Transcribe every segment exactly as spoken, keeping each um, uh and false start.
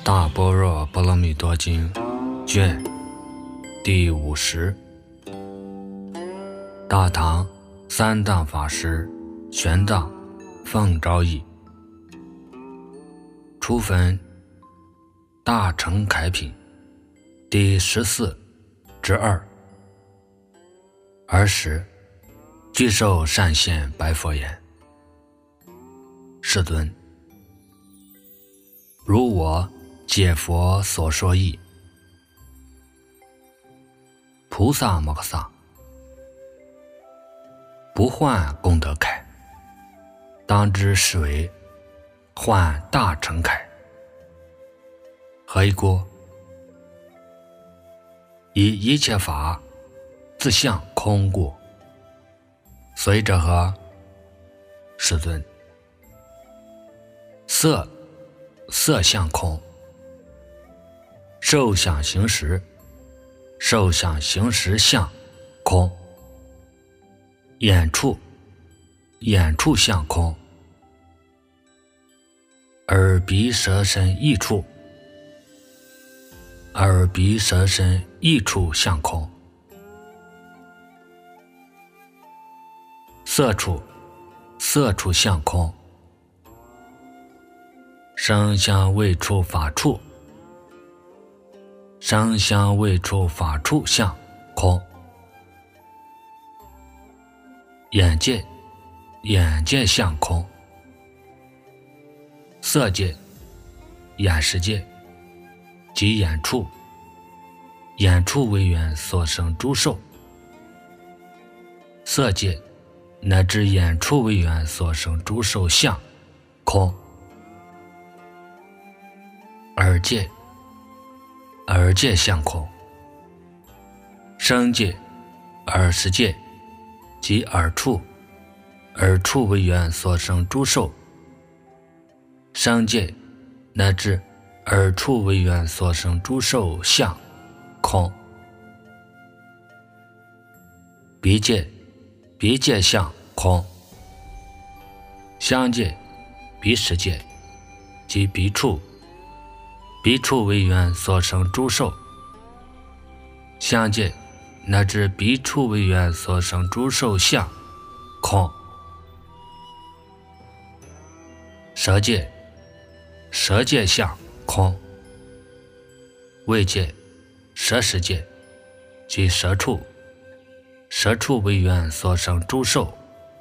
大般若波罗蜜多经卷第五十，大唐三藏法师玄奘奉诏译，初分大乘凯品第十四之二。尔时具受善现白佛言：世尊，如我解佛所说义，菩萨摩诃萨不患功德铠，当知是为患大乘铠。何以故？以一切法自相空故。所以者何？世尊，色色相空，受想行识受想行识相空，眼处眼处相空，耳鼻舌身意处耳鼻舌身意处相空，色处色处相空，声香味触法处声香味触法处相空，眼界眼界相空，色界眼识界即眼处眼处为缘所生诸受，色界乃至眼处为缘所生诸受相空，耳界耳界相空，声界耳识界即耳处耳处为缘所生诸受，声界乃至耳处为缘所生诸受相空，鼻界鼻界相空，香界鼻识界即鼻处鼻处为缘所生诸受，香界乃至鼻处为缘所生诸受相空，舌界舌界相空，味界舌识界即舌处舌处为缘所生诸受，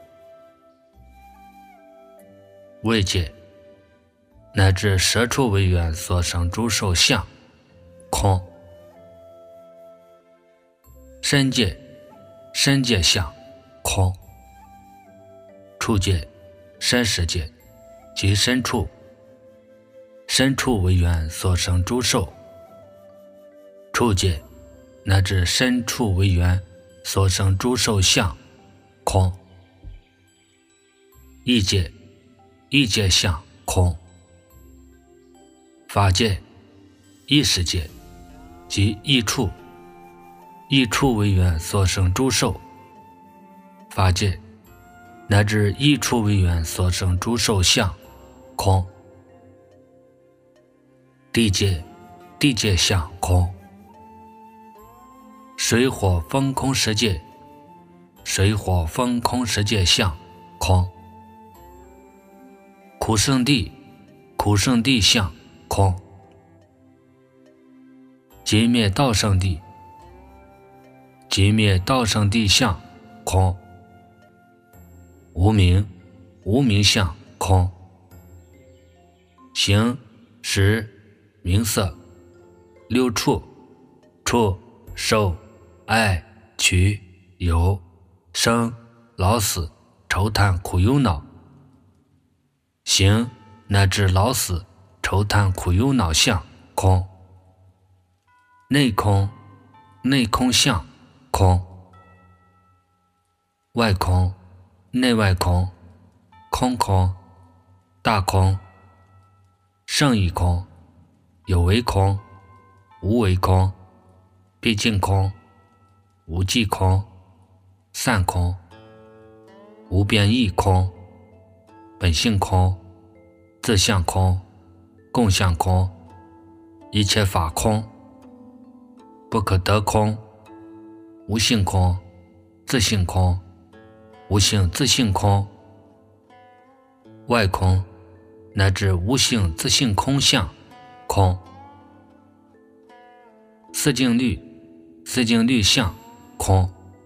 味界乃至舌处为缘所生诸受相空，身界身界相空，触界身识界即身处身处为缘所生诸受，触界乃至身处为缘所生诸受相空，意界意界相空，法界意识界即意处意处为缘所生诸受，法界乃至意处为缘所生诸受相空，地界地界相空，水火风空十界水火风空十界相空，苦圣地苦圣地相空，极灭道圣地极灭道圣地相空，无明无明相空，形识名色六处触受爱取有生老死愁叹苦忧恼，行乃至老死愁叹苦忧恼相空，内空内空相空，外空内外空空空大空圣义空有为空无为空毕竟空无际空散空无边义空本性空自相空共相空一切法空，不可得空，无性空，自性空，无性自性空，外空乃至无性自性空相空。四境律，四境律相空。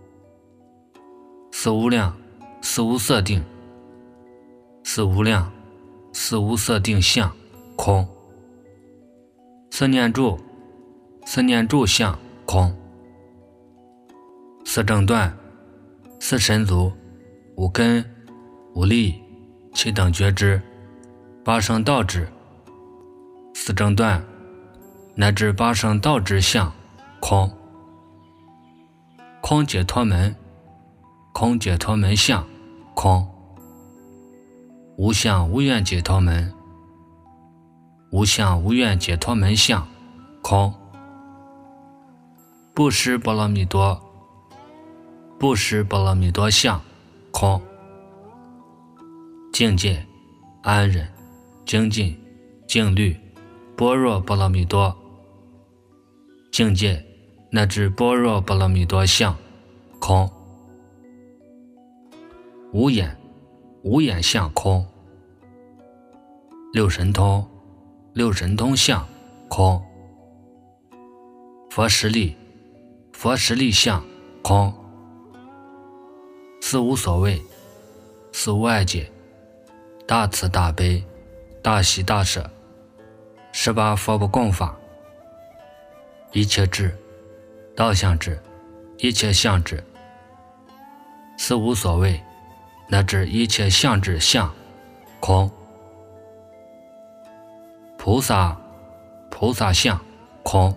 四无量，四无色定，四无量，四无色定相空。四念住，四念住相空。四正断，四神足，五根，五力，七等觉知，八圣道智。四正断乃至八圣道智相空。空解脱门，空解脱门相空。无相无愿解脱门，无相无愿解脱门相空。不施波罗蜜多，不施波罗蜜多相空。境界安忍精进静虑般若波罗蜜多，境界乃至般若波罗蜜多相空。无眼无眼相空。六神通六神通相空。佛实力佛实力相空。四无所谓，四无碍解，大慈大悲，大喜大舍，十八佛不共法，一切智，道相智，一切相智。四无所谓，乃至一切相智相空。菩萨菩萨相空。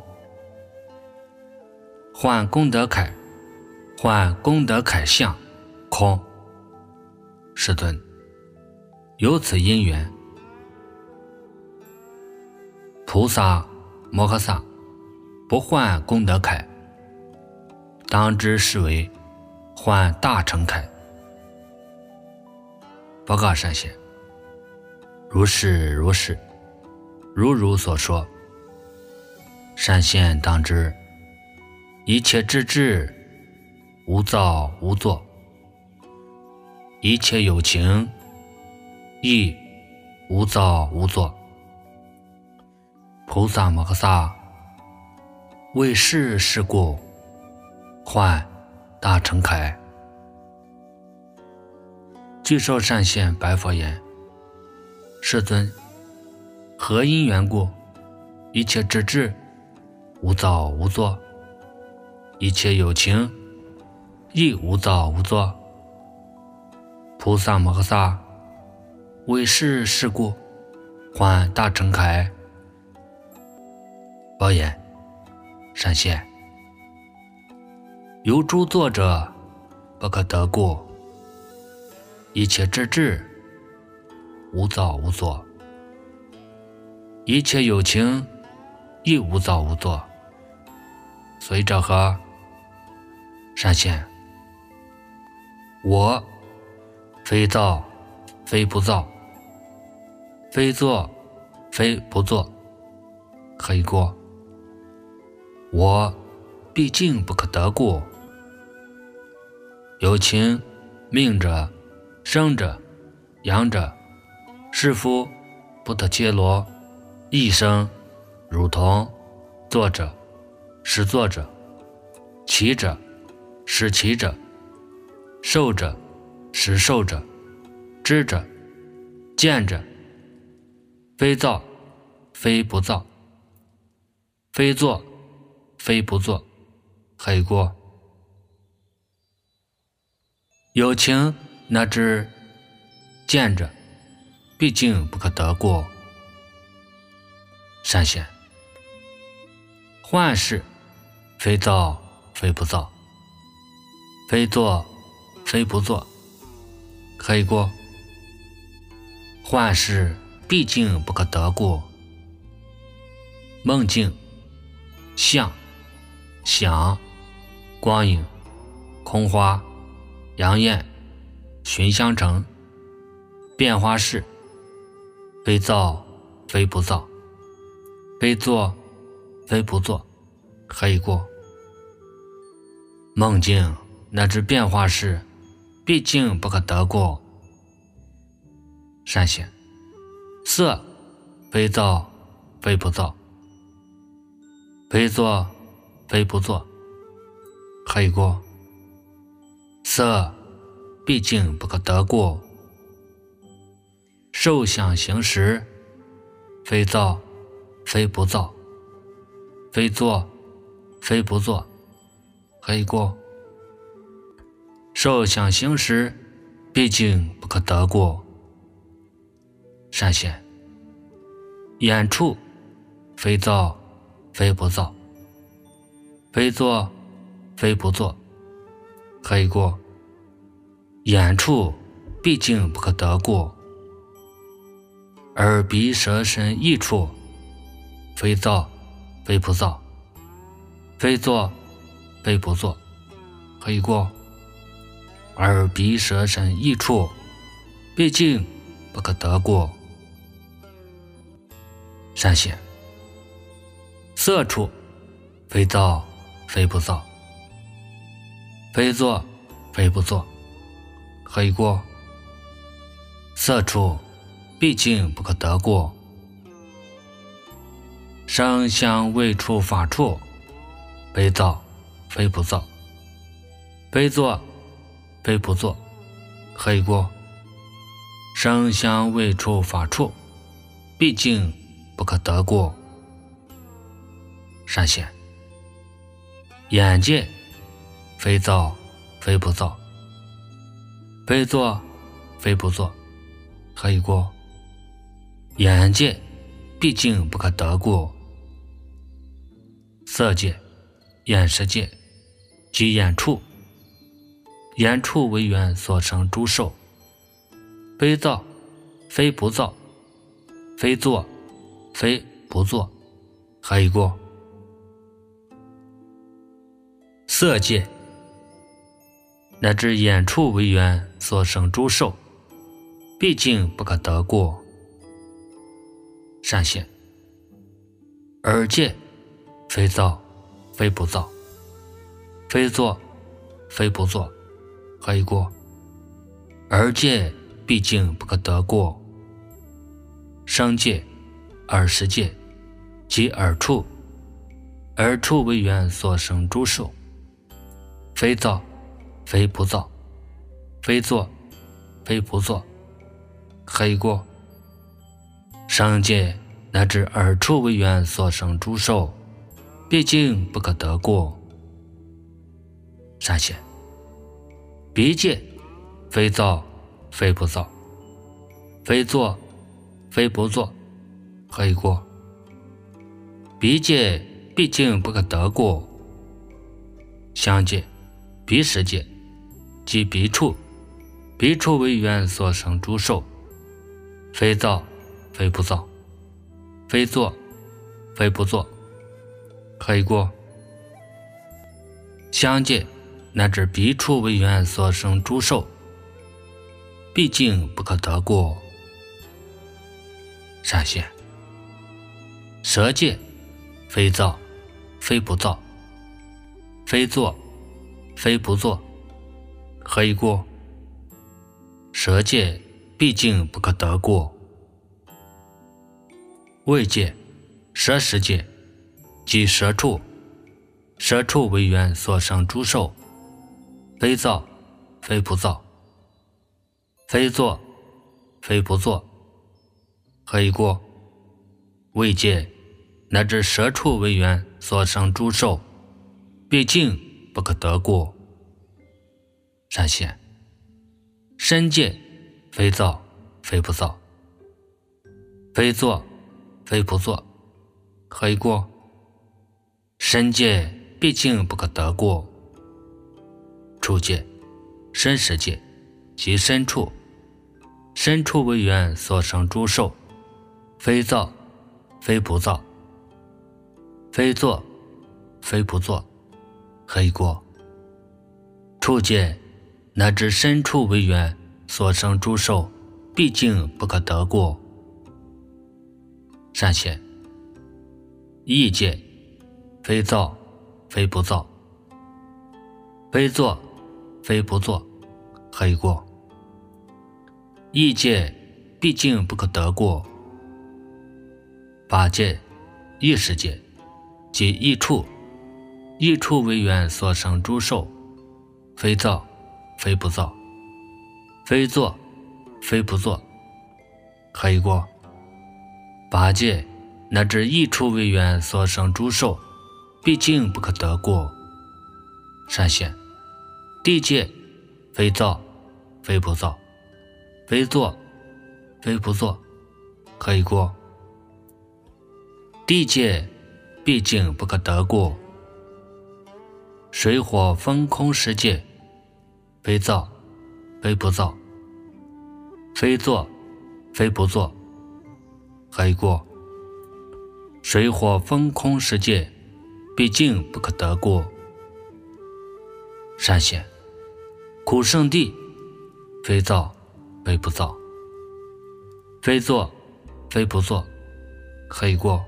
幻功德铠幻功德铠相空。世尊，有此因缘，菩萨摩诃萨不幻功德铠，当知是为幻大乘铠。报告善贤，如是如是，如如所说。善贤当知，一切智智，无造无作；一切有情，亦无造无作。菩萨摩诃萨为是是故，幻大乘铠。具受善现白佛言：世尊，何因缘故，一切智智，无造无作；一切有情，亦无造无作。菩萨摩诃萨为是是故，幻大乘铠。报言：善现，由诸作者不可得故，一切智智，无造无作；一切有情，亦无造无作。随者何？善现，我非造非不造，非作非不作，何以故？我毕竟不可得故。有情命者，生者，养者，是夫不得揭罗，一生如同作者，使作者，起者，使起者，受者，使受者，知者，见者，非造非不造，非作非不作，何以故？有情乃至见者，毕竟不可得故。善现，幻事非造非不造，非作非不作，何以故？幻事毕竟不可得故。梦境、相、想、光影、空花、阳焰、寻香城、变化事，非造非不造，非作非不作，何以过？梦境乃至变化事，毕竟不可得过。善显，色非造非不造，非作非不作，何以过？色毕竟不可得过。受想行识，非造非不造，非作非不作，何以过？受想行识，毕竟不可得过。善显，眼处非造非不造，非作非不作，何以过？眼处毕竟不可得过。耳鼻舌身意处，非造非不造，非作非不作，何以过？耳鼻舌身意处，毕竟不可得过。善显，色处非造非不造，非作非不作，何以过？色处毕竟不可得过。声香味触法处，非造非不造，非作非不作，何以过？声香味触法处，毕竟不可得过。善显，眼界非造非不造，非作非不作，何以过？眼界毕竟不可得过。色界、眼识界即眼处，眼处为缘所生诸受，非造非不造，非作非不作，何以过？色界乃至眼处为缘所生诸受，毕竟不可得过。善显，耳界非造非不造，非作非不作，何以过？耳界毕竟不可得过。声界、耳识界即耳处，耳处为缘所生诸受，非造非不造，非作非不作，何以过？声界乃至耳处为缘所生诸受，毕竟不可得过。善显，鼻界非造非不造，非作非不作，何以过？鼻界毕竟不可得过。香界、鼻识界即鼻处，鼻处为缘所生诸受，非造非不造，非作非不作，何以过？香界乃至鼻处为缘所生诸受，毕竟不可得过。善显，舌界非造非不造，非作非不作，何以过？舌界毕竟不可得过。味界、舌识界即舌处，舌处为缘所生诸受，非造非不造，非作非不作，何以过？味界乃至舌处为缘所生诸受，毕竟不可得过。善显，身界非造非不造，非作非不作，何以过？身界毕竟不可得过。触界、身识界即身处，身处为缘所生诸受，非造非不造，非作非不作，何以过？触界乃至身处为缘所生诸受，毕竟不可得过。善显，意界非造，非不造，非作，非不作，何以过？异界毕竟不可得过，法界、异世界即异处，异处为缘所生诸受，非造，非不造，非作，非不作，何以过？法界乃至异处为缘所生诸受，毕竟不可得过。善显，地界非造，非不造，非作，非不作，何以过？地界毕竟不可得过。水火风空世界非造，非不造，非作，非不作，何以过？水火风空世界毕竟不可得过。善显，苦圣地非造，非不造，非作，非不作，何以过？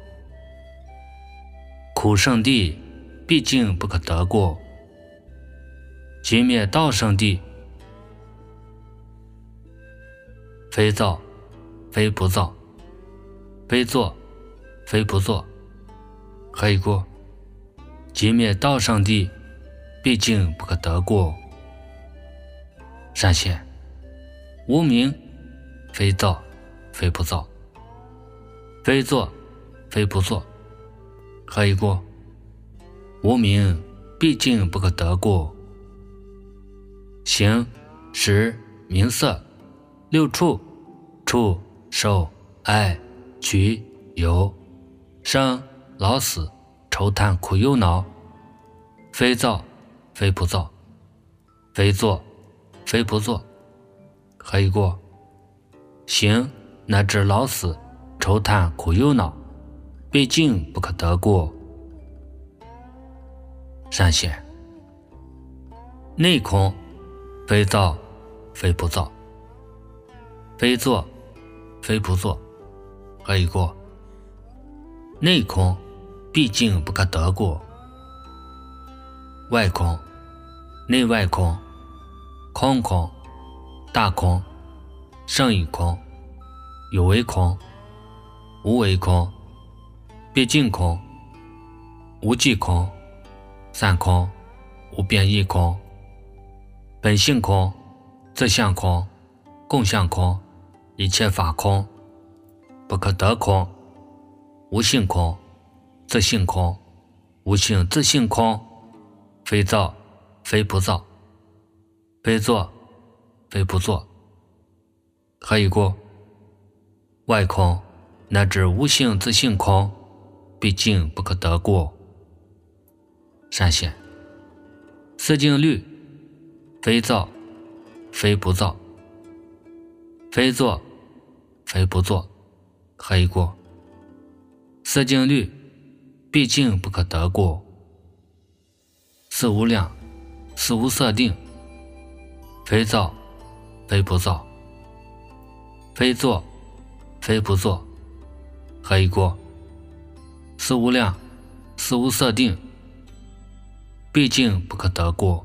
苦圣地毕竟不可得过。寂灭道圣地非造，非不造，非作，非不作，何以过？寂灭道圣地毕竟不可得过。善显，无明非造，非不造，非作，非不作，何以过？无明毕竟不可得过。形、识、名色、六处、触、受、爱、取、有、生、老死、愁叹苦忧恼，非造，非不造，非作，非不作，何以过？形乃至老死、愁叹苦忧恼，毕竟不可得过。善显，内空非造，非不造，非作，非不作，何以过？内空毕竟不可得过。外空、内外空、空空、大空、胜义空、有为空、无为空、毕竟空、无际空、散空、无变异空、本性空、自相空、共相空、一切法空、不可得空、无性空、自性空、无性自性空，非造，非不造，非作，非不作，何以过？外空乃至无性自性空，毕竟不可得过。善显，四境律非造，非不造，非作，非不作，何以过？四境律毕竟不可得过。四无量、四无色定非造，非不造，非作，非不作，何以过？四无量、四无色定毕竟不可得过。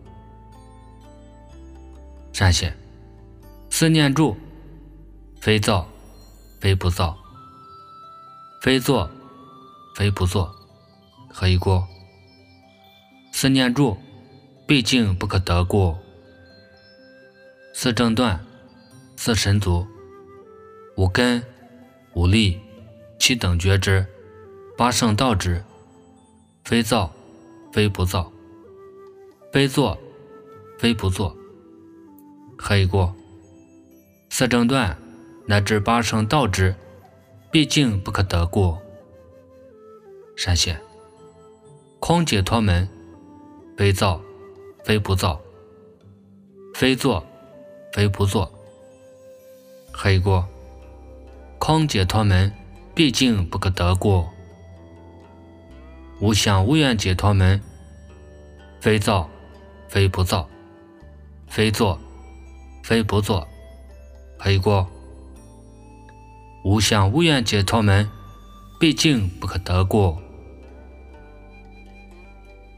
善显，四念住非造，非不造，非作，非不作，何以过？四念住毕竟不可得过。四正断、四神足、五根、五力、七等觉知、八圣道知，非造，非不造，非作，非不作，何以过？四正断乃至八圣道知毕竟不可得过。善显，空解脱门非造，非不造，非作，非不作，何以过？空解脱门毕竟不可得过。无想无愿解脱门非造，非不造，非作，非不作，何以过？无想无愿解脱门毕竟不可得过。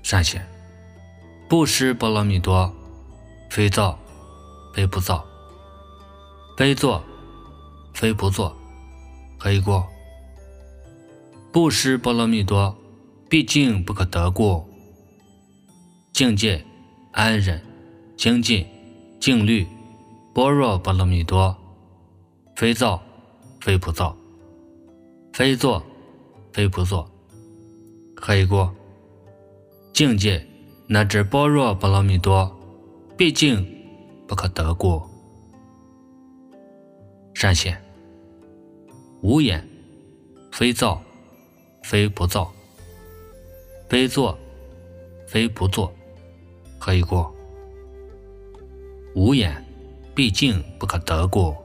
善显。不识波罗蜜多，非造非不造，非作非不作，何以过？不识波罗蜜多，毕竟不可得过。境界安忍精进静虑般若波罗蜜多，非造非不造，非作非不作，何以过？境界乃至般若波罗蜜多，毕竟不可得过。善显。无眼非造非不造，非作非不作，何以过？无眼毕竟不可得过。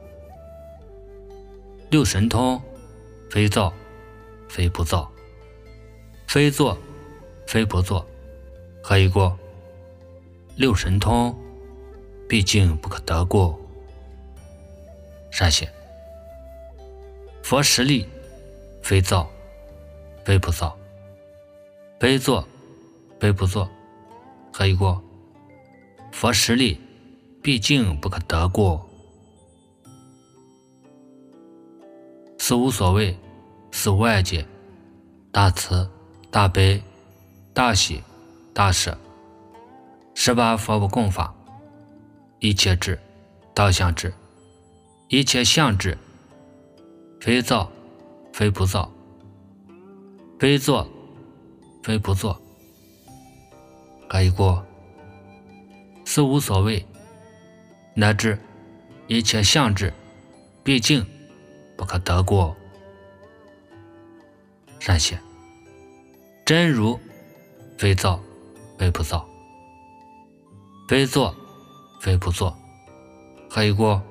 六神通非造非不造，非作非不作，何以过？六神通毕竟不可得过。善显。佛实力非造非不造，非作非不作，何以过？佛实力毕竟不可得过。四无所谓，四无碍界，大慈大悲大喜大舍，十八佛不共法，一切智道相智，一切相智，非造非不造，非作非不作，何以过？四无所谓乃至一切相智，毕竟不可得过。善显。真如非造非不造，非作非不作，何以过？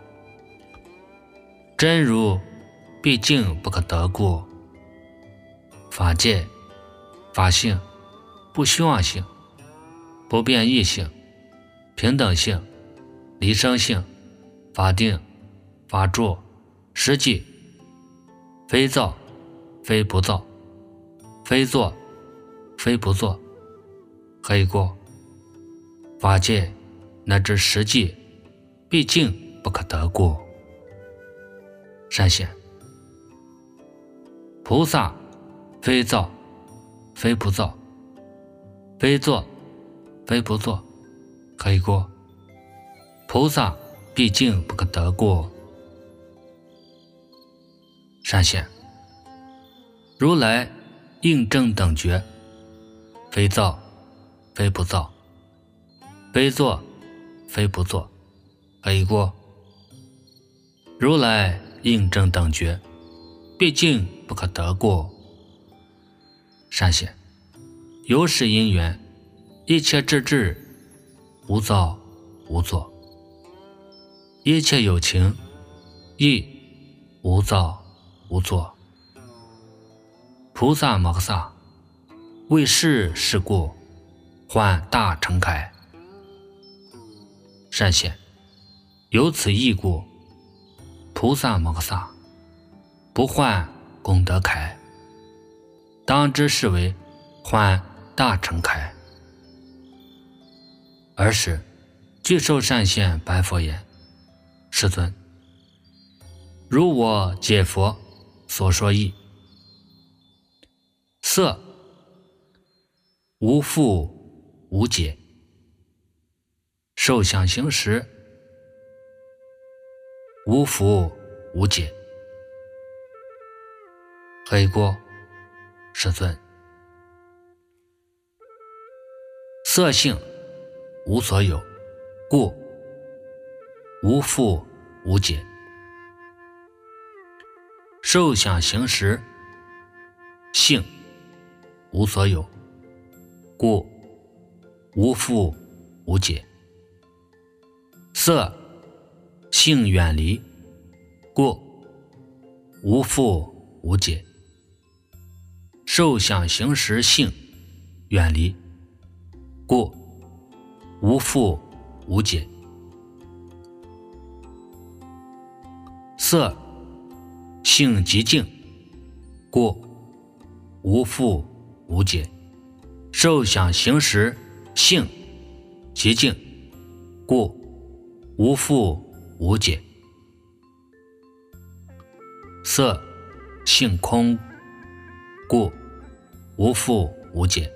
真如毕竟不可得过。法界法性不虚妄性，不变异性，平等性，离生性，法定法住实际，非造非不造，非作非不作，何以过？法界乃至实际毕竟不可得过。善显。菩萨非造非不造，非作非不作，何以过？菩萨毕竟不可得过。善显。如来应正等觉，非造非不造，非作非不作，何以过？如来应正等觉，毕竟不可得过。善显。有始因缘，一切智智，无造无作，一切有情，亦无造无作。菩萨摩诃萨为是是故，唤大乘铠。善显。由此义故，菩萨摩诃萨不唤功德铠，当知是为唤大乘铠。尔时具受善现白佛言：世尊，如我解佛所说义，色无复无解，受想行识无复无解，何以过？世尊，色性无所有，故无复无解。受想行识性无所有，故无复无解。色性远离，故无复无解。受想行识性远离，故无复无解。色性极静，故无复无解。 受想行识性极静，故无复无解。色性空，故无复无解。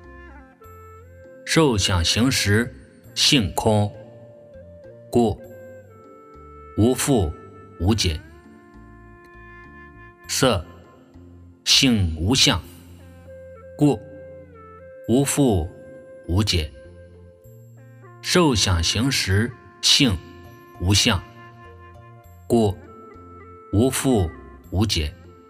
受想行识性空，故无复无解。色性无相，故无复无解。受想行识性无相，故无复无解。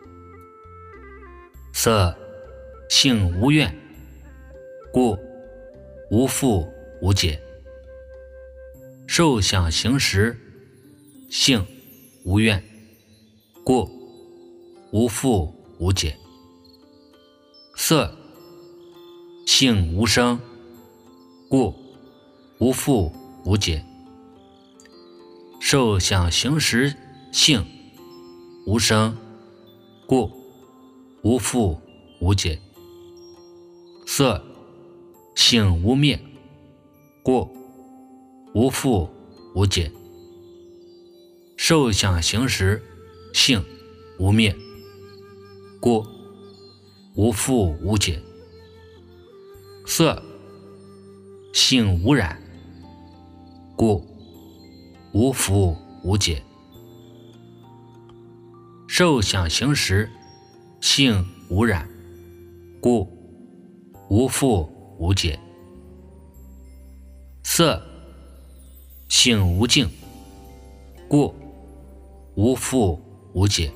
色性无愿，故无复无解。受想行识性无愿，故无复无解。色性无声，故无复无解。受想行识性无声，故无复无解。色性无灭，故无复无解。受想行识性无灭，故无复无解。色性无染，故无复无解。受想行识性无染，故无复无解。色性无净，故无复无解。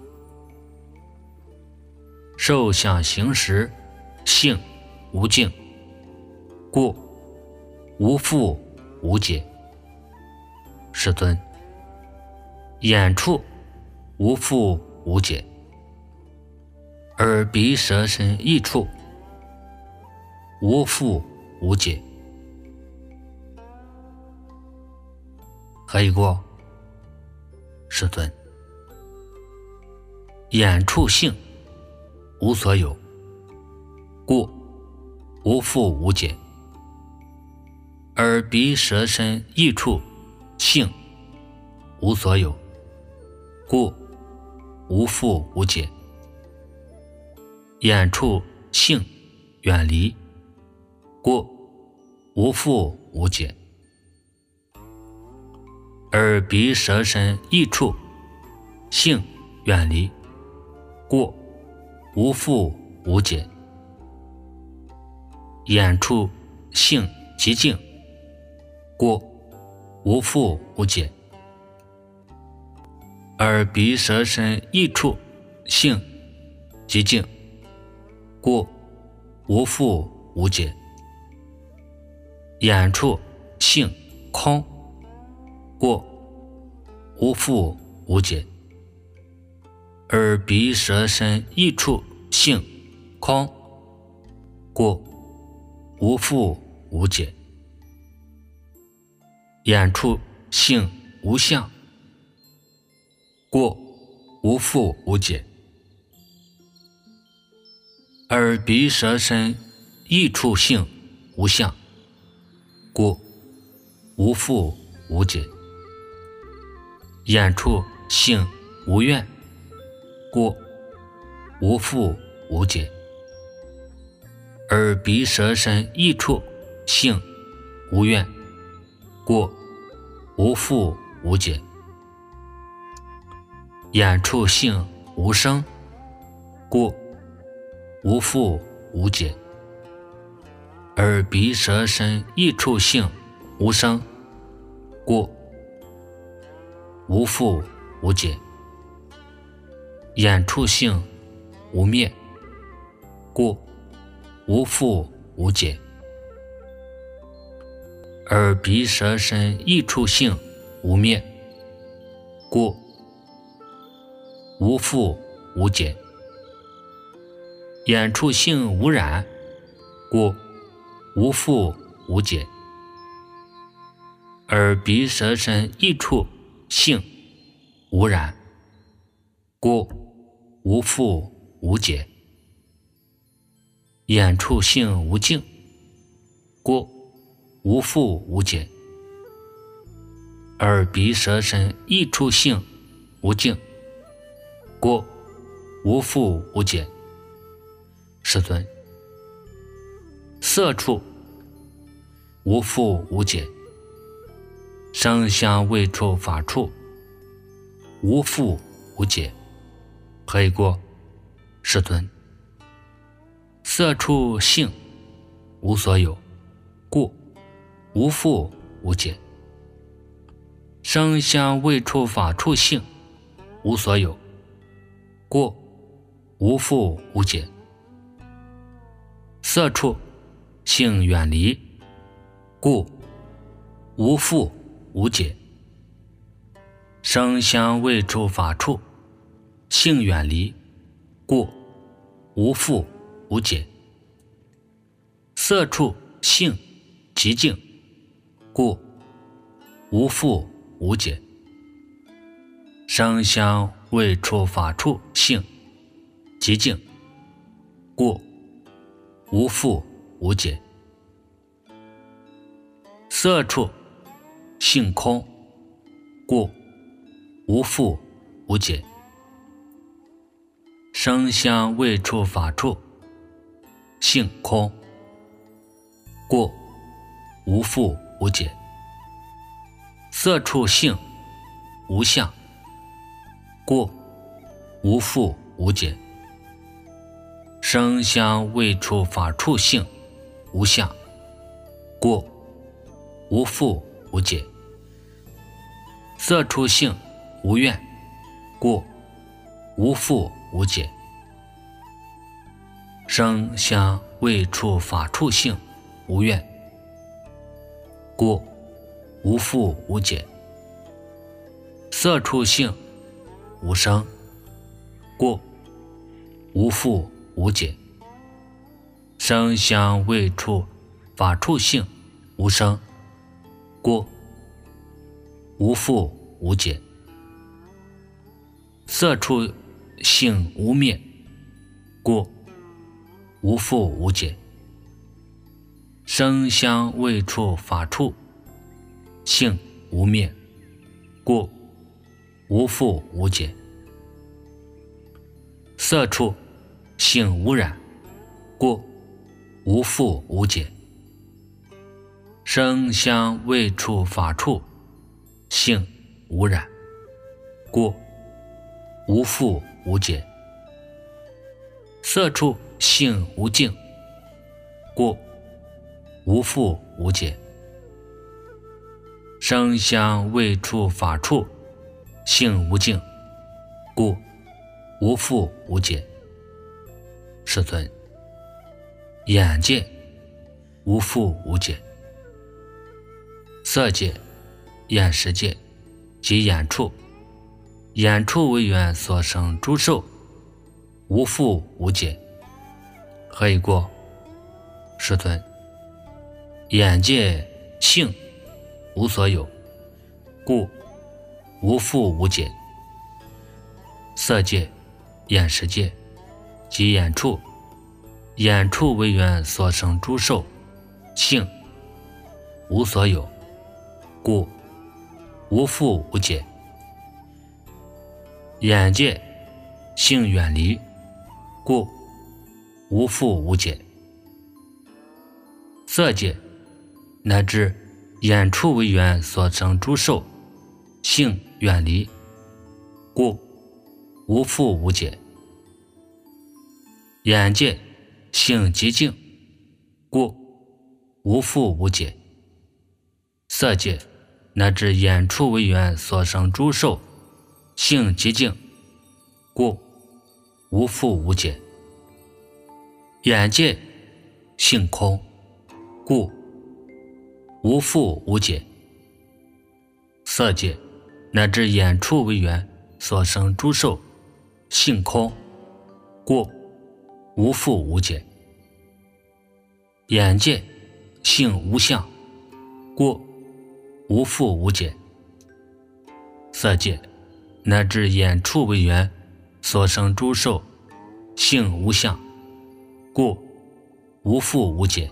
受想行识性无净，故无复无解。世尊，眼处无复无解，耳鼻舌身意处无复无解。何以故？世尊，眼处性无所有，故无复无解。耳鼻舌身意处性无所有，故无复无解。眼处性远离，故无复无解。耳鼻舌身意处性远离，故无复无解。眼处性极静，故无复无解。耳鼻舌身意处性极静，故无复无解。眼处性空，故无复无解。耳鼻舌身意处性空，故无复无解。眼处性无相，故无复无解。耳鼻舌身意处性无相，故无复无解。眼处性无愿，故无复无解。耳鼻舌身意处性无愿，故无复无解。眼处性无声，故无复无解。耳鼻舌身意处性无声，故无复无解。眼处性无灭，故无复无解。耳鼻舌身意处性无灭，故无复无解。眼处性无染，故无复无解。耳鼻舌身意处性无染，故无复无解。 眼处性无境，故无复无解。耳鼻舌身意处性无境，故无复无解。世尊，色处无复无解，声香味触法处无复无解。何以故？世尊，色处性无所有，故无复无解。声香味触法处性无所有，故无复无解。色处性远离，故无复无解。声香味触法处性远离，故无复无解。色处性极静，故无复无解。声香味触法处性极静，故无复无解。色处性空，故无复无解。声香味触法处性空，故无复无解。色处性无相，故无复无解。声香味触法处性无相，故无复无解。色处性无愿，故无复无解。声香味触法处性无愿，故无复无解。色处性无声，故无复无解。声香味触法处性无声，故无复无解。色处性无灭，故无复无解。声香味触法处性无灭，故无复无解。色处性无染，故无复无解。声香味触法处性无染，故无复无解。色处性无境，故无复无解。声香味触法处性无境，故无复无解。世尊，眼界无复无解。色界、眼识界及眼处，眼处为缘所生诸受，无复无解。何以故？世尊，眼界性无所有，故无复无解。色界、眼识界及眼处，眼处为缘所生诸受，性无所有，故无复无解。眼界性远离，故无复无解。色界乃至眼处为缘所生诸受，性远离，故无复无解。眼界性极静，故无复无解。色界乃至眼处为缘所生诸受，性极静，故无复无解。眼界性空，故无复无解。色界乃至眼处为缘所生诸受，性空，故无复无解。眼界性无相，故无复无解。色界乃至眼处为缘所生诸受，性无相，故无复无解。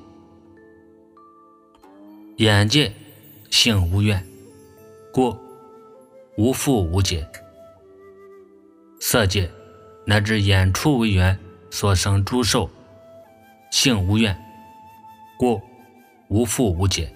眼界性无怨，故无复无解。色界乃至眼处为缘所生诸受，性无怨，故无复无解。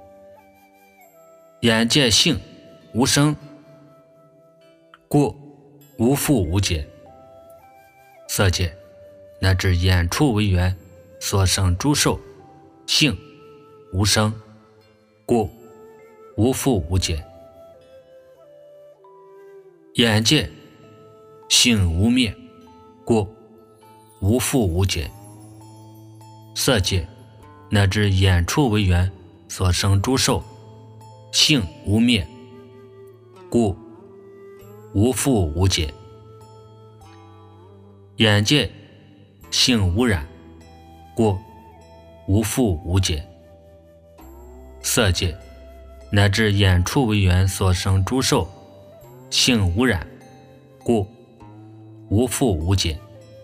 眼界性无生，故无复无解。色界乃至眼处为缘所生诸受，性无生，故无复无解。眼界性无灭，故无复无解。色界乃至眼处为缘所生诸受，性无灭，故无复无解。眼界性无染，故无复无解。色界乃至眼处为缘所生诸受，性无染，故无复无解。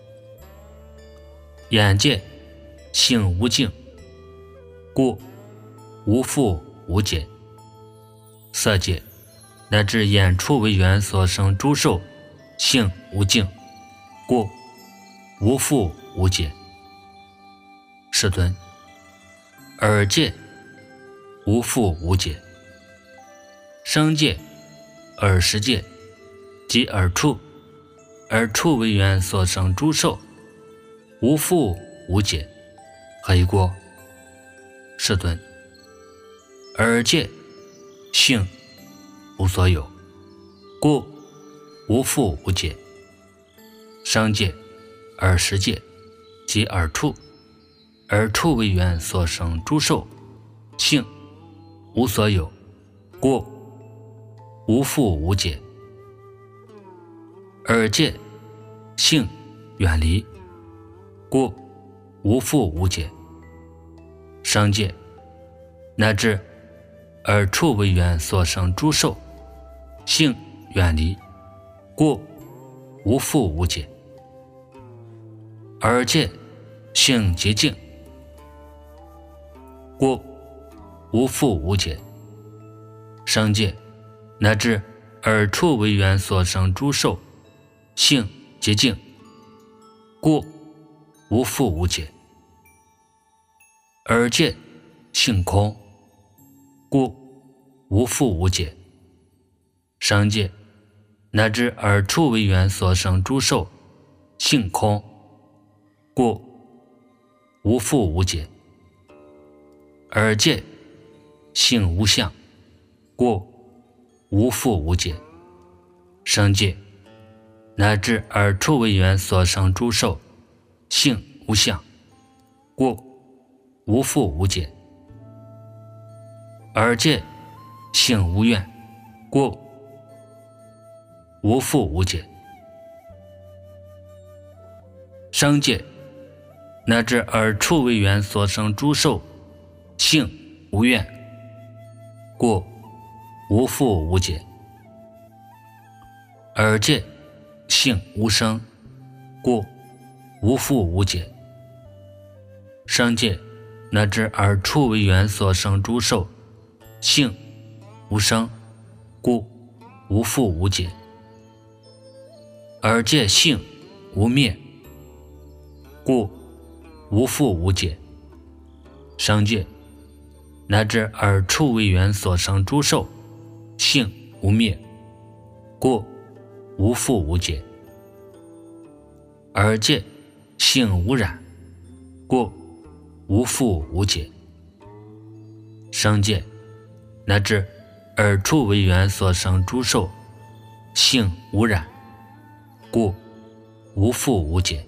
眼界性无净，故无复无解。色界乃至眼处为缘所生诸受，性无净，故无复无解。世尊，耳界无复无解。声界、耳识界及耳处，耳处为缘所生诸受，无复无解。何以故？世尊，耳界性无所有，故无复无解。声界、耳识界及耳处，耳处为缘所生诸受，性无所有，故无复无解。耳界性远离，故无复无解。声界乃至耳处为缘所生诸受，性远离，故无复无解。耳界性极净，故无复无解。声界乃至耳处为缘所生诸受，性极净，故无复无解。耳界性空，故无复无解。声界乃至耳处为缘所生诸受，性空，故无复无解。耳界性无相，故无复无解。声界乃至耳处为缘所生诸受，性无相，故无复无解。耳界性无怨，故无复无解。声界乃至耳处为缘所生诸受，性无怨，故无复无解。耳界性无生，故无复无解。声界乃至耳处为缘所生诸受，性无生，故无复无解。耳界性无灭，故无复无解。声界乃至耳处为缘所生诸受，性无灭，故无复无解。耳界性无染，故无复无解。声界乃至耳处为缘所生诸受，性无染，故无复无解。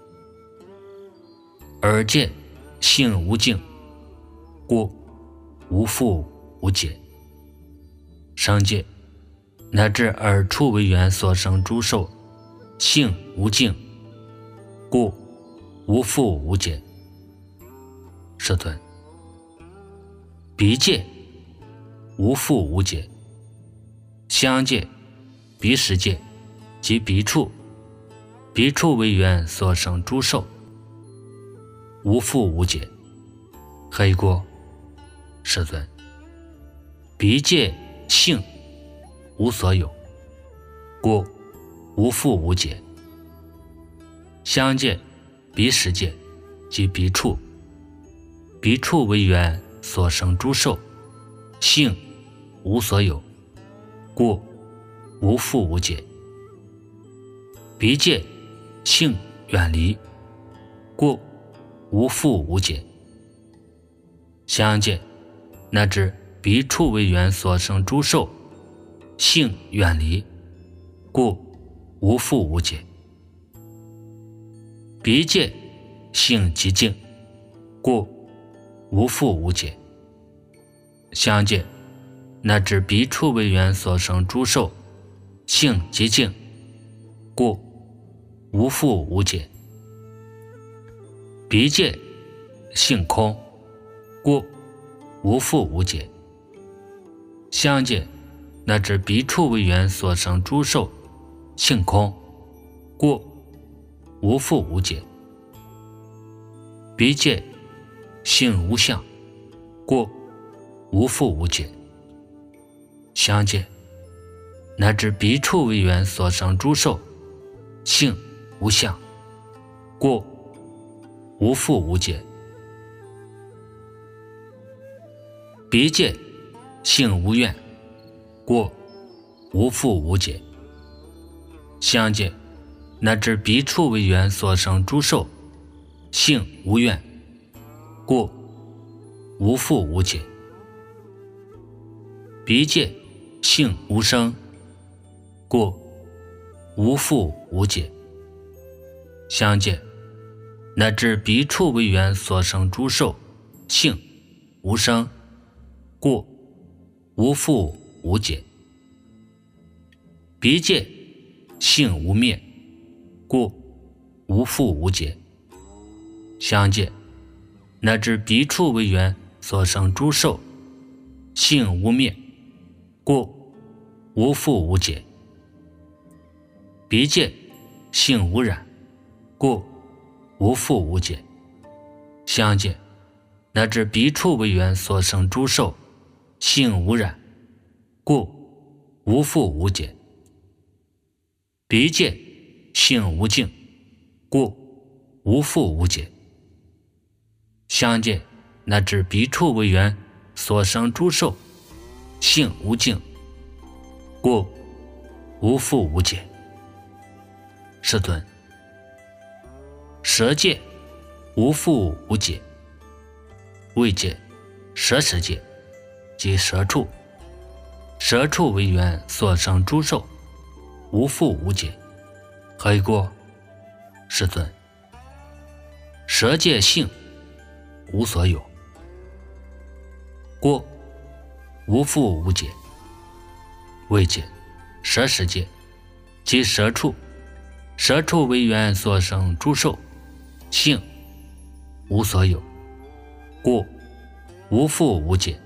耳界性无净，故无复无解。声界乃至耳处为缘所生诸受，性无净，故无复无解。世尊，鼻界无复无解。香界、鼻识界及鼻处，鼻处为缘所生诸受， 无复无解。黑过世尊。彼界性无所有，故无复无解。相界彼世界即彼处，彼处为缘所生诸受，性无所有，故无复无解。彼界性远离，故无复无解。相界乃至彼处为缘所生诸受，性远离，故无复无解。彼界性极静，故无复无解。相界乃至彼处为缘所生诸受，性极静，故无复无解。彼界性空，故无复无解。相界乃至彼处为缘所生诸受，性空，故无复无解。彼界性无相，故无复无解。相界乃至彼处为缘所生诸受，性无相，故无复无解。彼界性无愿，故无复无解。相界乃至彼处为缘所生诸受，性无愿，故无复无解。彼界性无生，故无复无解。相界乃至彼处为缘所生诸受，性无生，故无复无解。彼界性无灭，故无复无解。相界乃至彼处为缘所生诸受，性无灭，故无复无解。彼界性无染，故无复无解。相界乃至彼处为缘所生诸受，性无染，故无复无解。彼界性无净，故无复无解。相界乃至彼处为缘所生诸受，性无净，故无复无解。世尊，舍界无复无解，为界舍世界即舍处，舍处为缘所生诸受，无复无解。何以故？世尊，舍界性无所有，故无复无解。为界舍世界即舍处，舍处为缘所生诸受，性无所有，故无复无解。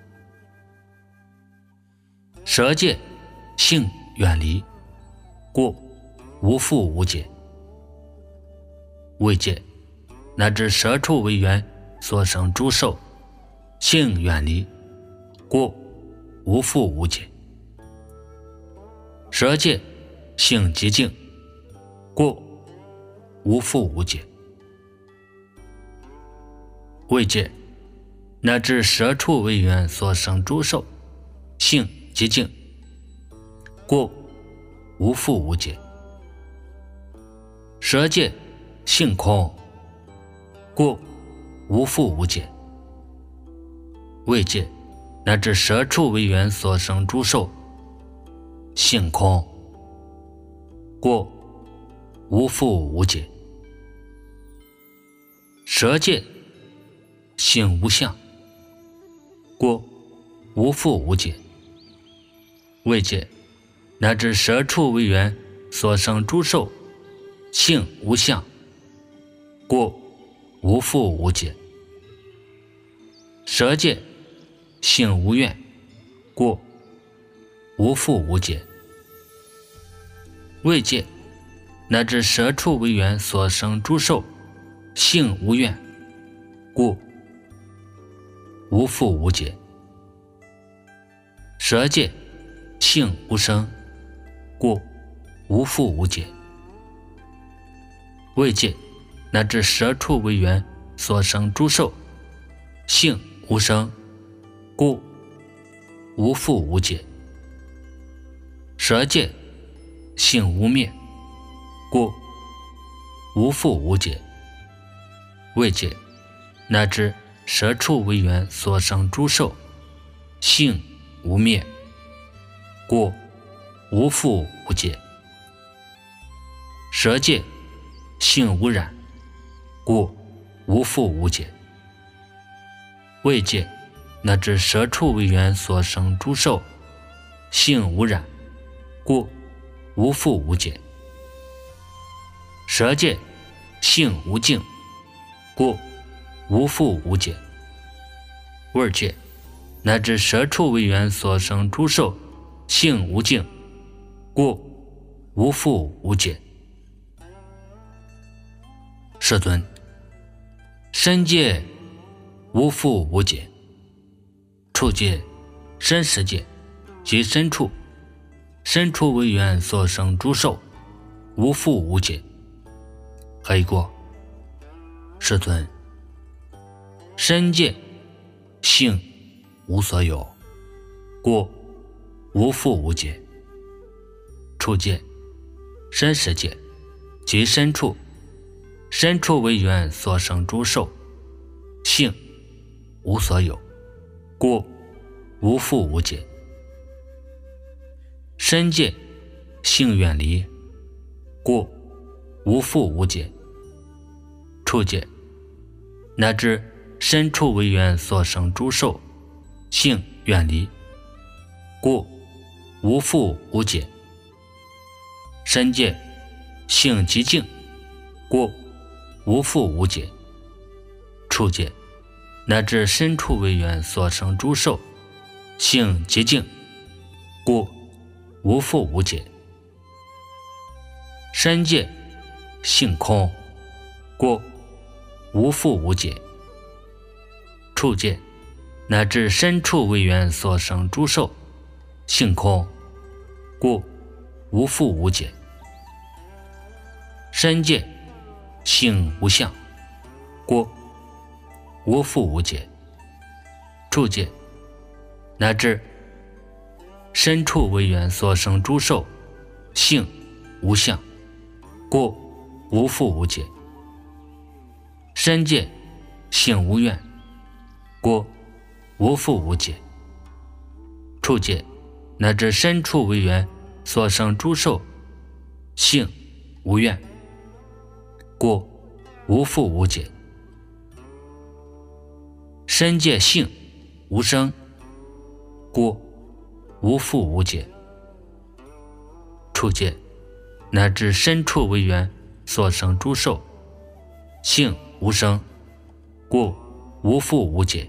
舍界性远离，故无复无解。为界乃至舍处为缘所生诸受，性远离，故无复无解。舍界性极静，故无复无解。为界乃至舍处为缘所生诸受，性极静，故无复无解。舍界性空，故无复无解。为界乃至舍处为缘所生诸受，性空，故无复无解。舍界性无相，故无复无解。为界乃至舍处为缘所生诸受，性无相，故无复无解。舍界性无愿，故无复无解。为界乃至舍处为缘所生诸受，性无愿， 故无复无解。蛇界性无生，故无复无解。未界乃至蛇畜为缘所生诸兽，性无生，故无复无解。蛇界性无灭，故无复无解。未界乃至蛇畜为缘所生诸兽，性无灭，故无复无解。蛇界性无染，故无复无解。未界乃至蛇畜为缘所生诸兽，性无染，故无复无解。蛇界性无净，故无复无解。味界乃至蛇畜为缘所生诸兽，性无净，故无复无解。世尊，身界无复无解，处界、身识界及身处，身处为缘所生诸兽，无复无解。何以过？世尊，身界性无所有，故无复无解。处界、身识界及身处，身处为缘所生诸兽，性无所有，故无复无解。身界性远离，故无复无解。处界乃至身处为缘所生诸兽，性远离，故无复无解。身界性极净，故无复无解。处界乃至身处为缘所生诸兽，性极净，故无复无解。身界性空，故无复无解。处界乃至身处为缘所生诸兽，性空，故无复无解。身界性无相，故无复无解。处界乃至身处为缘所生诸兽，性无相，故无复无解。身界性无愿，故无复无解。处界乃至身处为缘所生诸兽，性无愿，故无复无解。身界性无生，故无复无解。处界乃至身处为缘所生诸兽，性无生，故无复无解。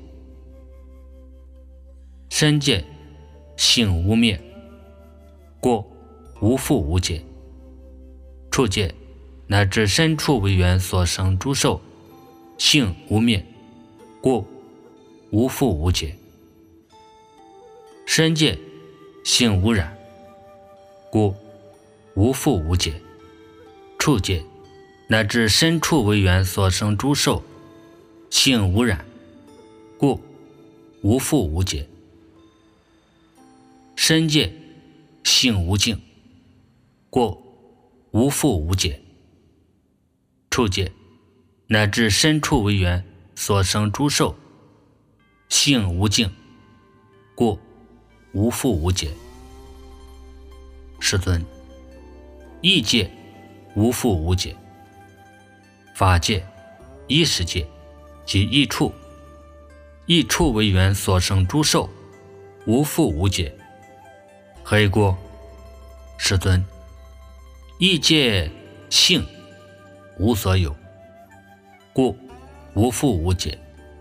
身界性无灭，故无复无解。处界乃至身处为缘所生诸兽，性无灭，故无复无解。身界性无染，故无复无解。处界乃至身处为缘所生诸兽，性无染，故无复无解。身界性无净，故无复无解。处界乃至身处为缘所生诸兽，性无净，故无复无解。世尊，意界无复无解，法界、意识界及意处，意处为缘所生诸兽，无复无解。何以故？世尊，意界性无所有，故无复无解。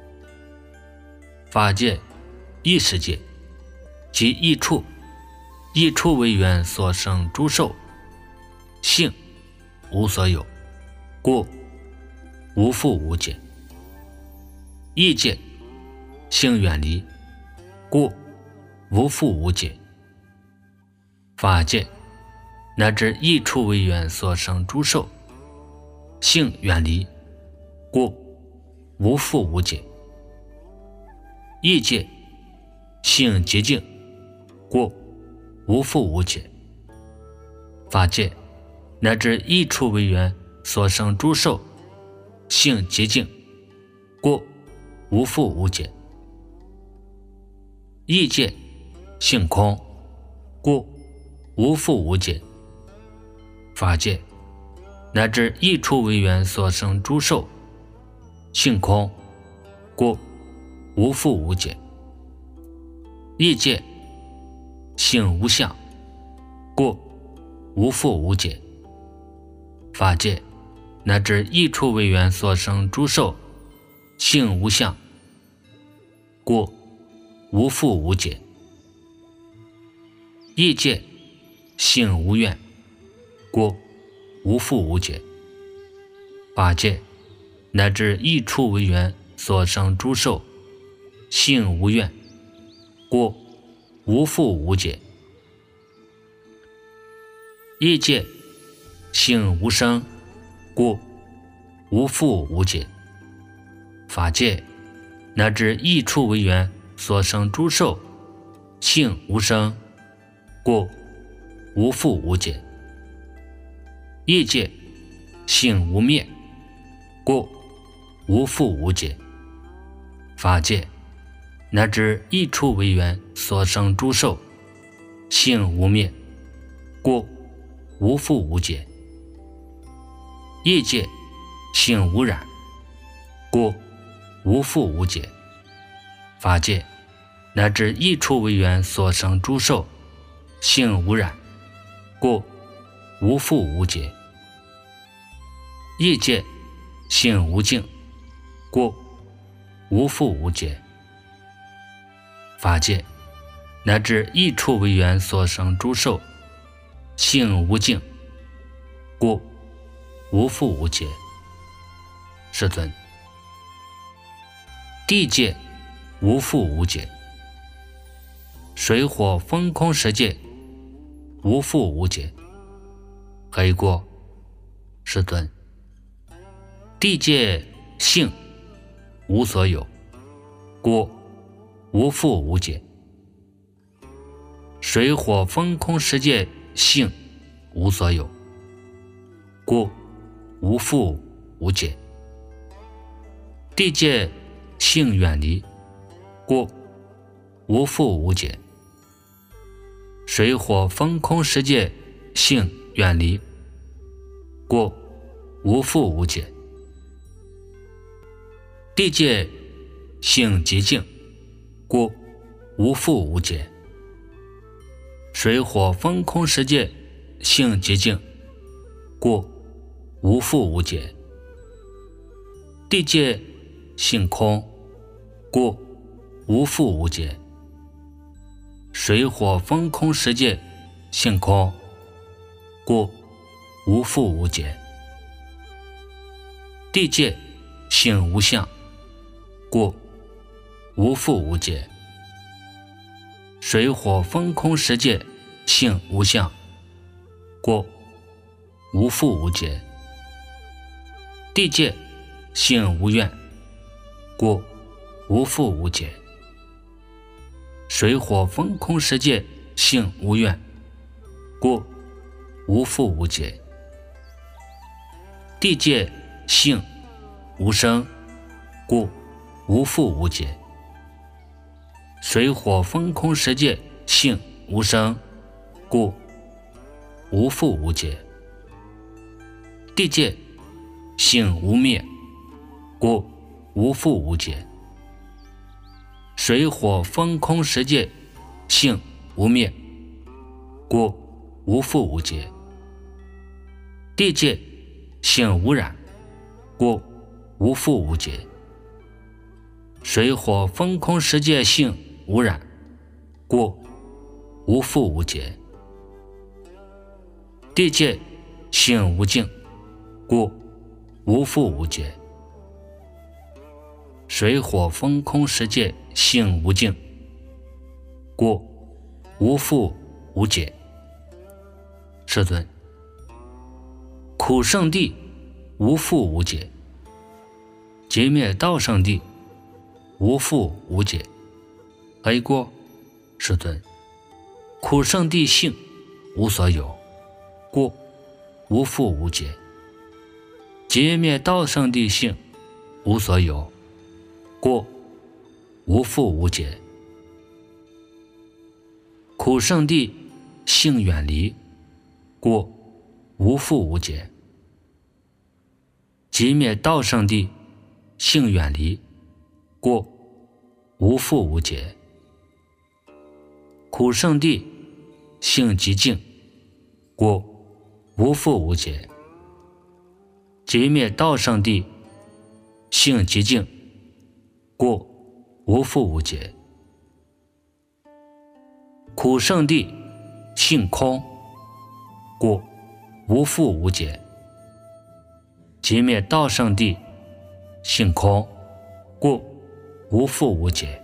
法界、意识界及意处，意处为缘所生诸兽，性无所有，故无复无解。 意界性远离，故无复无解。法界乃至一处为缘所生诸受，性远离，故无复无解。意界性极静，故无复无解。法界乃至一处为缘所生诸受，性极静，故无复无解。意界性空，故无复无解。法界乃至一处为缘所生诸受，性空，故无复无解。意界性无相，故无复无解。法界乃至一处为缘所生诸受，性无相，故无复无解。意界性无愿，故无复无解。法界乃至一处为缘所生诸受，性无愿，故无复无解。意界性无生，故无复无解。法界乃至一处为缘所生诸受，性无生，故无复无解。意界性无灭，故无复无解。法界乃至一处为缘所生诸受，性无灭，故无复无解。意界性无染，故无复无解。法界乃至一处为缘所生诸受，性无染，故无复无解。意界性无净，故无复无解。法界乃至一处为缘所生诸受，性无净，故无复无解。世尊，地界无复无解，水火风空十界无复无解。何以故？世尊，地界性无所有，故无复无解。水火风空十界性无所有，故无复无解。地界性远离，故无复无解。水火风空十界性远离，故无复无解。地界性极静，故无复无解。水火风空十界性极静，故无复无解。地界性空，故无复无解。水火风空十界性空，故无复无解。地界性无相，故无复无解。水火风空十界性无相，故无复无解。地界性无愿，故无复无解。水火风空十界性无愿，故无复无解。地界性无生，故无复无解。水火风空十界性无生，故无复无解。地界性无灭，故无复无解。水火风空十界性无灭，故无复无解。地界性无染，故无复无解。水火风空十界性无染，故无复无解。地界性无净，故无复无解。 水火风空世界性无尽，故无复无解。世尊，苦圣地无复无解，劫灭道圣地无复无解。何以故？世尊，苦圣地性无所有，故无复无解。劫灭道圣地性无所有，故无复无解。苦圣地性远离，故无复无解。劫灭道圣地性远离，故无复无解。苦圣地性极静，故无复无解。劫灭道圣地性极静，故无复无解。苦圣地性空，故无复无解。劫灭道圣地性空，故无复无解。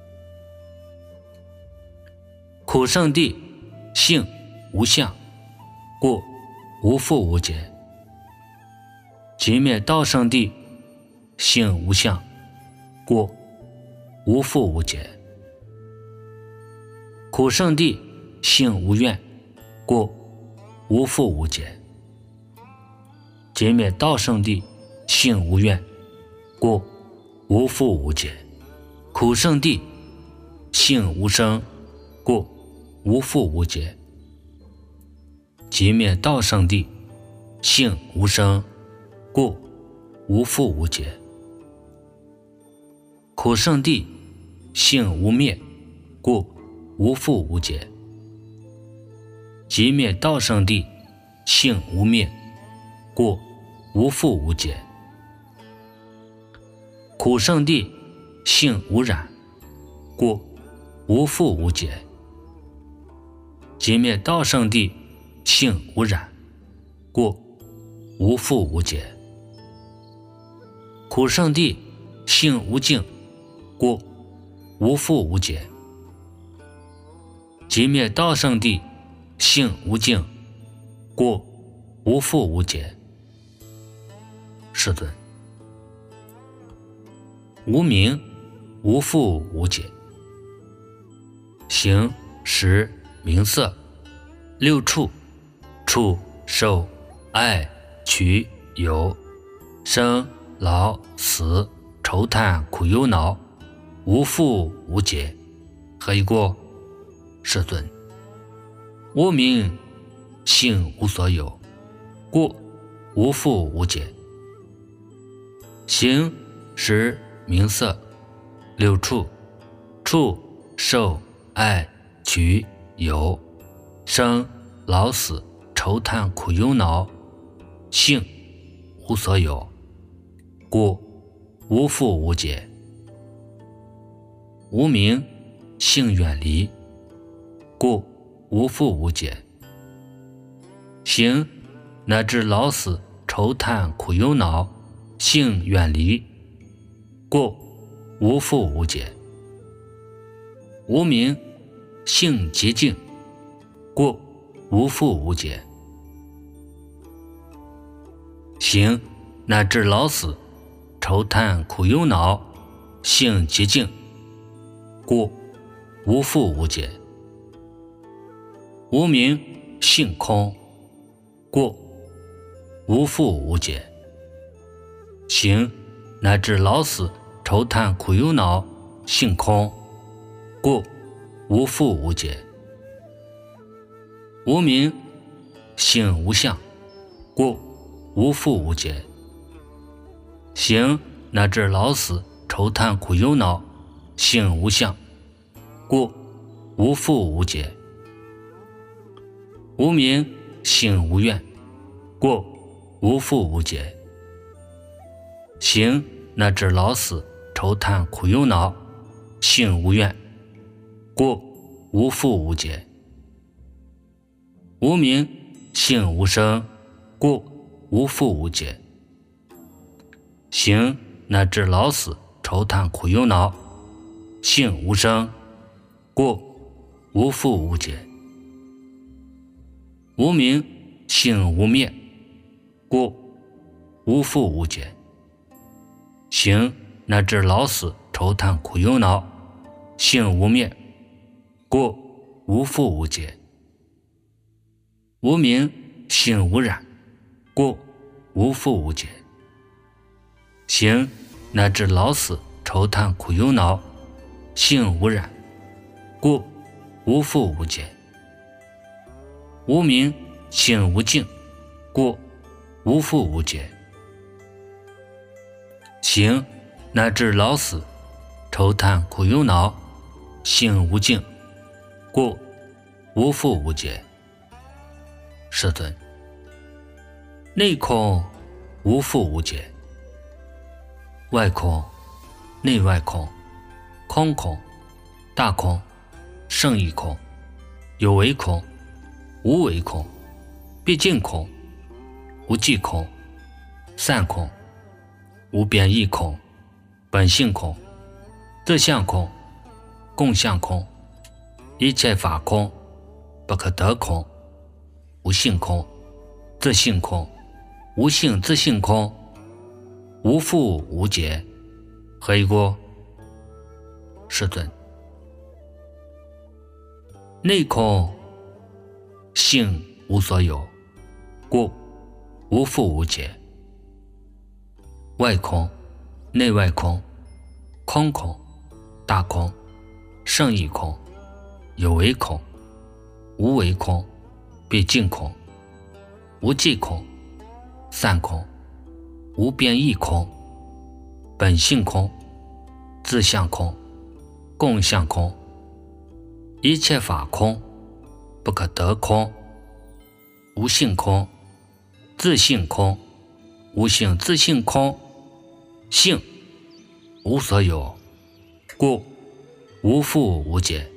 苦圣地性无相，故无复无解。劫灭道圣地性无相，故无复无解。苦圣地性无愿，故无复无解。劫灭道圣地性无愿，故无复无解。苦圣地性无生，故无复无解。劫灭道圣地性无生，故无复无解。苦圣地性无灭，故无复无解。劫灭道圣地性无灭，故无复无解。苦圣地性无染，故无复无解。劫灭道圣地性无染，故无复无解。苦圣地性无净，故无复无解。劫灭道圣地性无净，故无复无解。世尊，无明无复无解。形识名色六处，触受爱取有，生老死愁叹苦忧恼，无复无解。何以故？世尊，无明性无所有，故无复无解。形识名色六处，触受爱取有，生老死愁叹苦忧恼，性无所有，故无复无解。无明性远离，故无复无解。形乃至老死愁叹苦忧恼，性远离，故无复无解。无明性极静，故无复无解。形乃至老死愁叹苦忧恼，性极静，故无复无解。无明性空，故无复无解。形乃至老死愁叹苦忧恼，性空，故无复无解。无明性无相，故无复无解。形乃至老死愁叹苦忧恼，性无相，故无复无解。无明性无愿，故无复无解。形乃至老死愁叹苦忧恼，性无愿，故无复无解。无明性无生，故无复无解。形乃至老死愁叹苦忧恼，性无生，故无复无解。无明性无灭，故无复无解。行乃至老死愁叹苦忧恼，性无灭，故无复无解。无明性无染，故无复无解。行乃至老死愁叹苦忧恼，性无染，故无复无解。无明性无净，故无复无解。行乃至老死愁叹苦忧恼，性无净，故无复无解。世尊，内空无复无解，外空、内外空、空空、大空、胜义空、有为空、无为空、毕竟空、无际空、散空、无边义空、本性空、自相空、共相空、一切法空、不可得空、无性空、自性空、无性自性空、无复无解。何以故？世尊，内空性无所有，故无复无解。外空、内外空、空空、大空、胜义空、有为空、无为空、毕竟空、无际空、散空、无边义空、本性空、自相空、共相空、一切法空、不可得空、无性空、自性空、无性自性空、性无所有，故无复无解。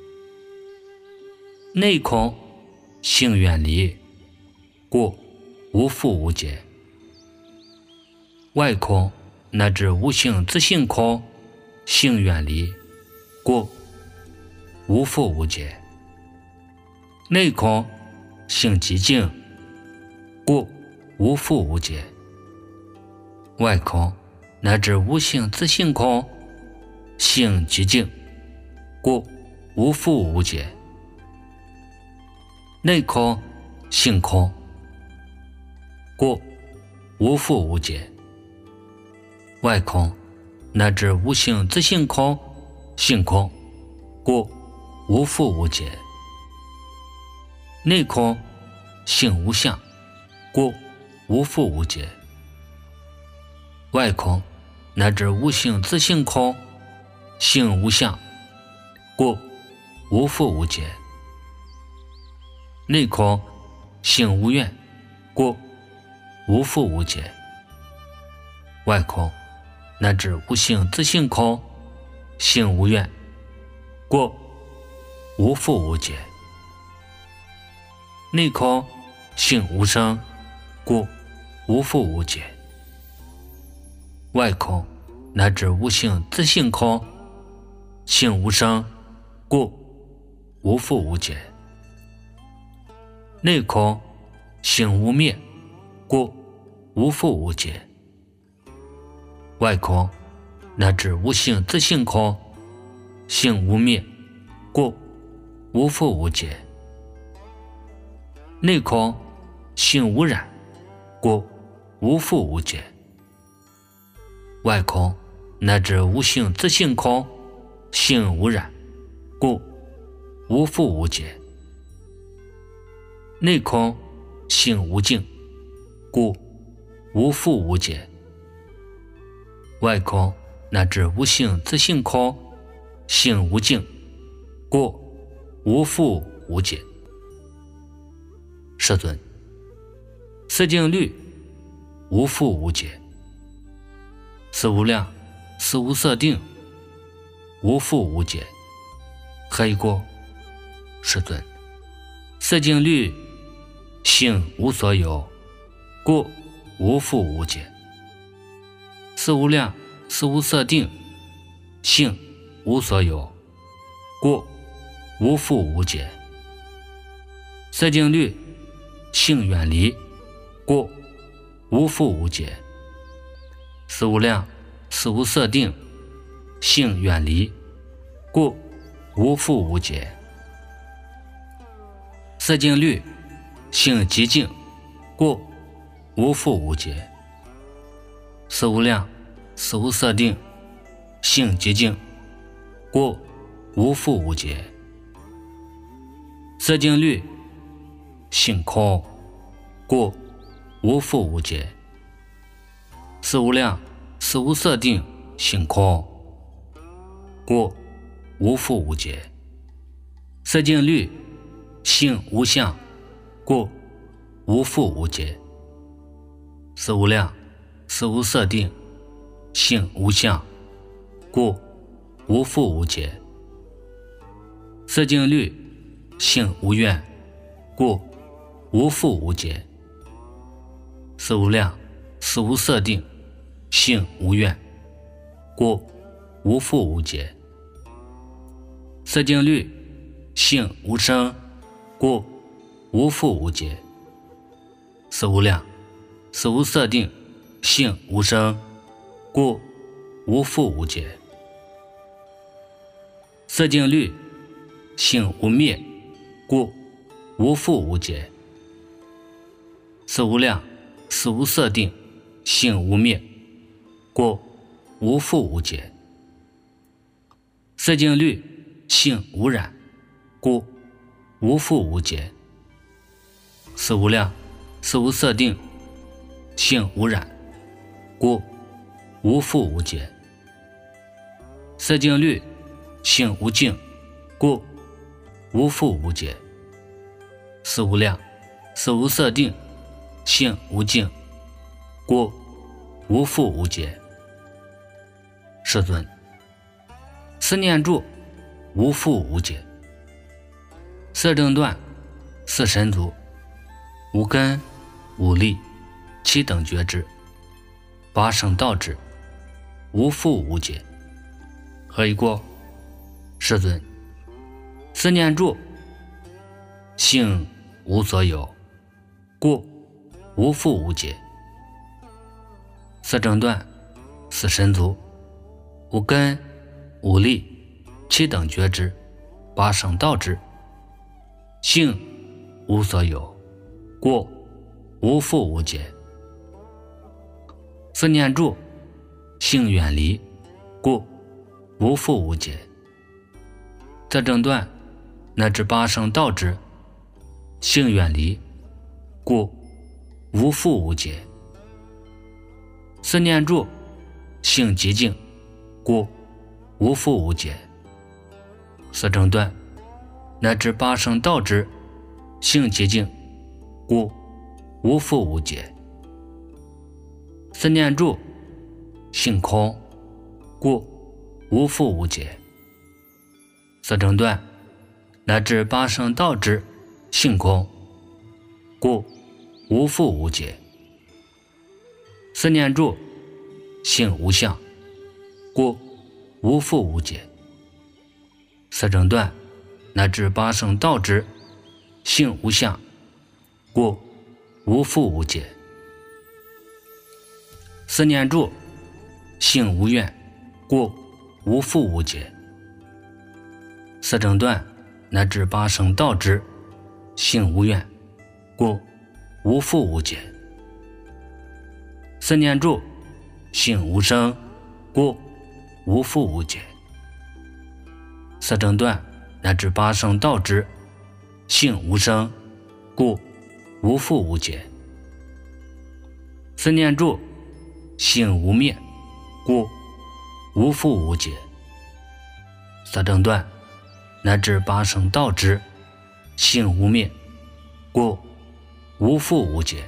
内空性远离，故无复无解。外空乃至无性自性空，性远离，故无复无解。内空性极静，故无复无解。外空乃至无性自性空，性极静，故无复无解。内空性空，故无复无解。外空乃至无性自性空，性空，故无复无解。内空性无相，故无复无解。外空乃至无性自性空，性无相，故无复无解。内空性无愿，故无复无解。外空乃至无性自性空，性无愿，故无复无解。内空性无生，故无复无解。外空乃至无性自性空，性无生，故无复无解。内空性无灭，故无复无解。外空乃至无性自性空，性无灭，故无复无解。内空性无染，故无复无解。外空乃至无性自性空，性无染，故无复无解。内空性无净，故无复无解。外空乃至无性自性空，性无净，故无复无解。世尊，四境律无复无解，四无量、四无色定无复无解。何以故？世尊，四境律性无所有，故无复无解。四无量、 事无色定，性无所有，故无复无解。色境律，性远离，故无复无解。事无量，事无色定，性远离，故无复无解。色境律，性极静，故无复无解。事无量，事无色定，性极静，故无复无解。色境律，性空，故无复无解。事无量，事无色定，性空，故无复无解。色境律，性无相，故无复无解。事无量，事无色定，性无相，故无复无解。色境律，性无愿，故无复无解。事无量，事无色定，性无愿，故无复无解。色境律，性无生，故无复无解。事无量，事无色定，性无生，故无复无解。色境律，性无灭，故无复无解。事无量，事无色定，性无灭，故无复无解。色境律，性无染，故无复无解。事无量，事无色定，性无染，故无复无解。色境律，性无净，故无复无解。事无量，事无色定，性无净，故无复无解。世尊，四念住，无复无解。色正断，四神足，五根，五力，七等觉知，八圣道智，无复无解。何以故？世尊，四念住，性无所有，故无复无解。色正断，四神足，五根，五力，七等觉知，八圣道智，性无所有，故无复无解。四念住，性远离，故无复无解。色正断，乃至八圣道智，性远离，故无复无解。四念住，性极静，故无复无解。色正断，乃至八圣道智，性极静，故无复无解。四念住，性空，故无复无解。色正断，乃至八圣道智，性空，故无复无解。四念住，性无相，故无复无解。色正断，乃至八圣道智，性无相，故无复无解。四念住，性无愿，故无复无解。色正断，乃至八圣道智，性无愿，故无复无解。四念住，性无生，故无复无解。色正断，乃至八圣道智，性无生，故无复无解。四念住，性无灭，故无复无解。色正断，乃至八圣道智，性无灭，故无复无解。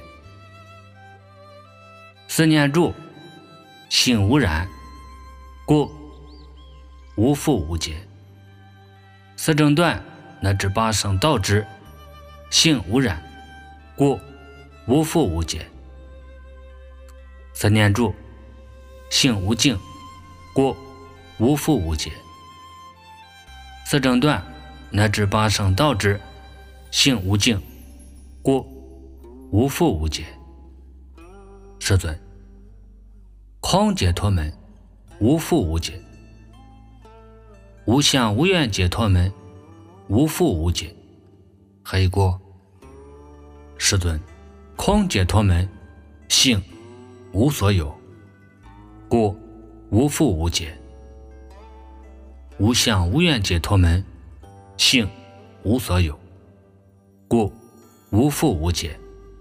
四念住，性无染，故无复无解。色正断，乃至八圣道智，性无染，故无复无解。四念住，性无净， 故无复无解。四正断乃至八圣道之性无境，故无复无解。世尊，空解脱门无复无解，无相无愿解脱门无复无解，何以故？世尊，空解脱门性无所有，故无复无解。无相无愿解脱门性无所有，故无复无解。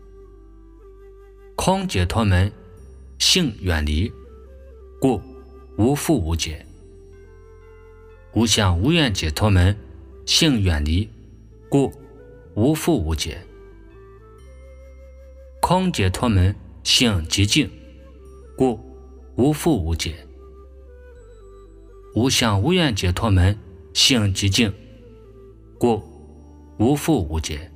空解脱门性远离，故无复无解。无相无愿解脱门性远离，故无复无解。空解脱门性极静，故无复无解。无相无愿解脱门性极静，故无复无解。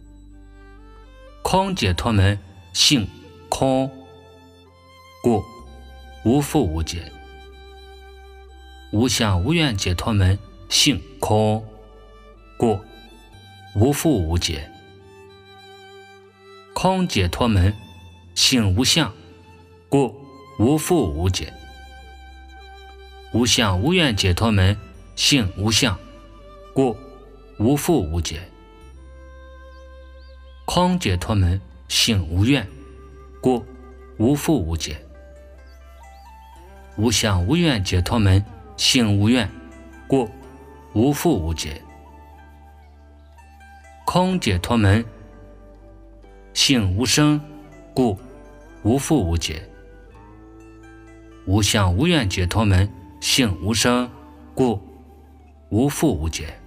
空解脱门性空，故无复无解。无相无愿解脱门性空，故无复无解。空解脱门性无相，故无复无解。无相无愿解脱门性无相，故无复无解。空解脱门性无愿，故无复无解。无相无愿解脱门性无愿，故无复无解。空解脱门性无生，故无复无解。无相无愿解脱门性无生，故无复无解。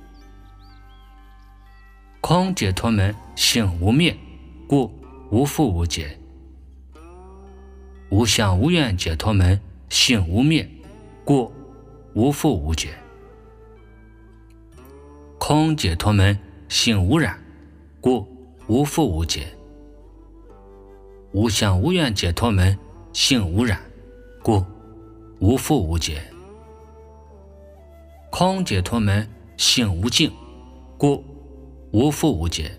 空解脱门性无灭，故无复无解。无相无愿解脱门性无灭，故无复无解。空解脱门性无染，故无复无解。无相无愿解脱门性无染，故无复无解。空解脱门性无境，故无复无解。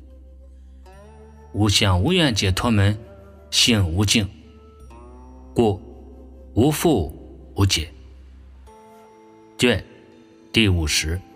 无相无愿解脱门性无境，故无复无解。卷第五十。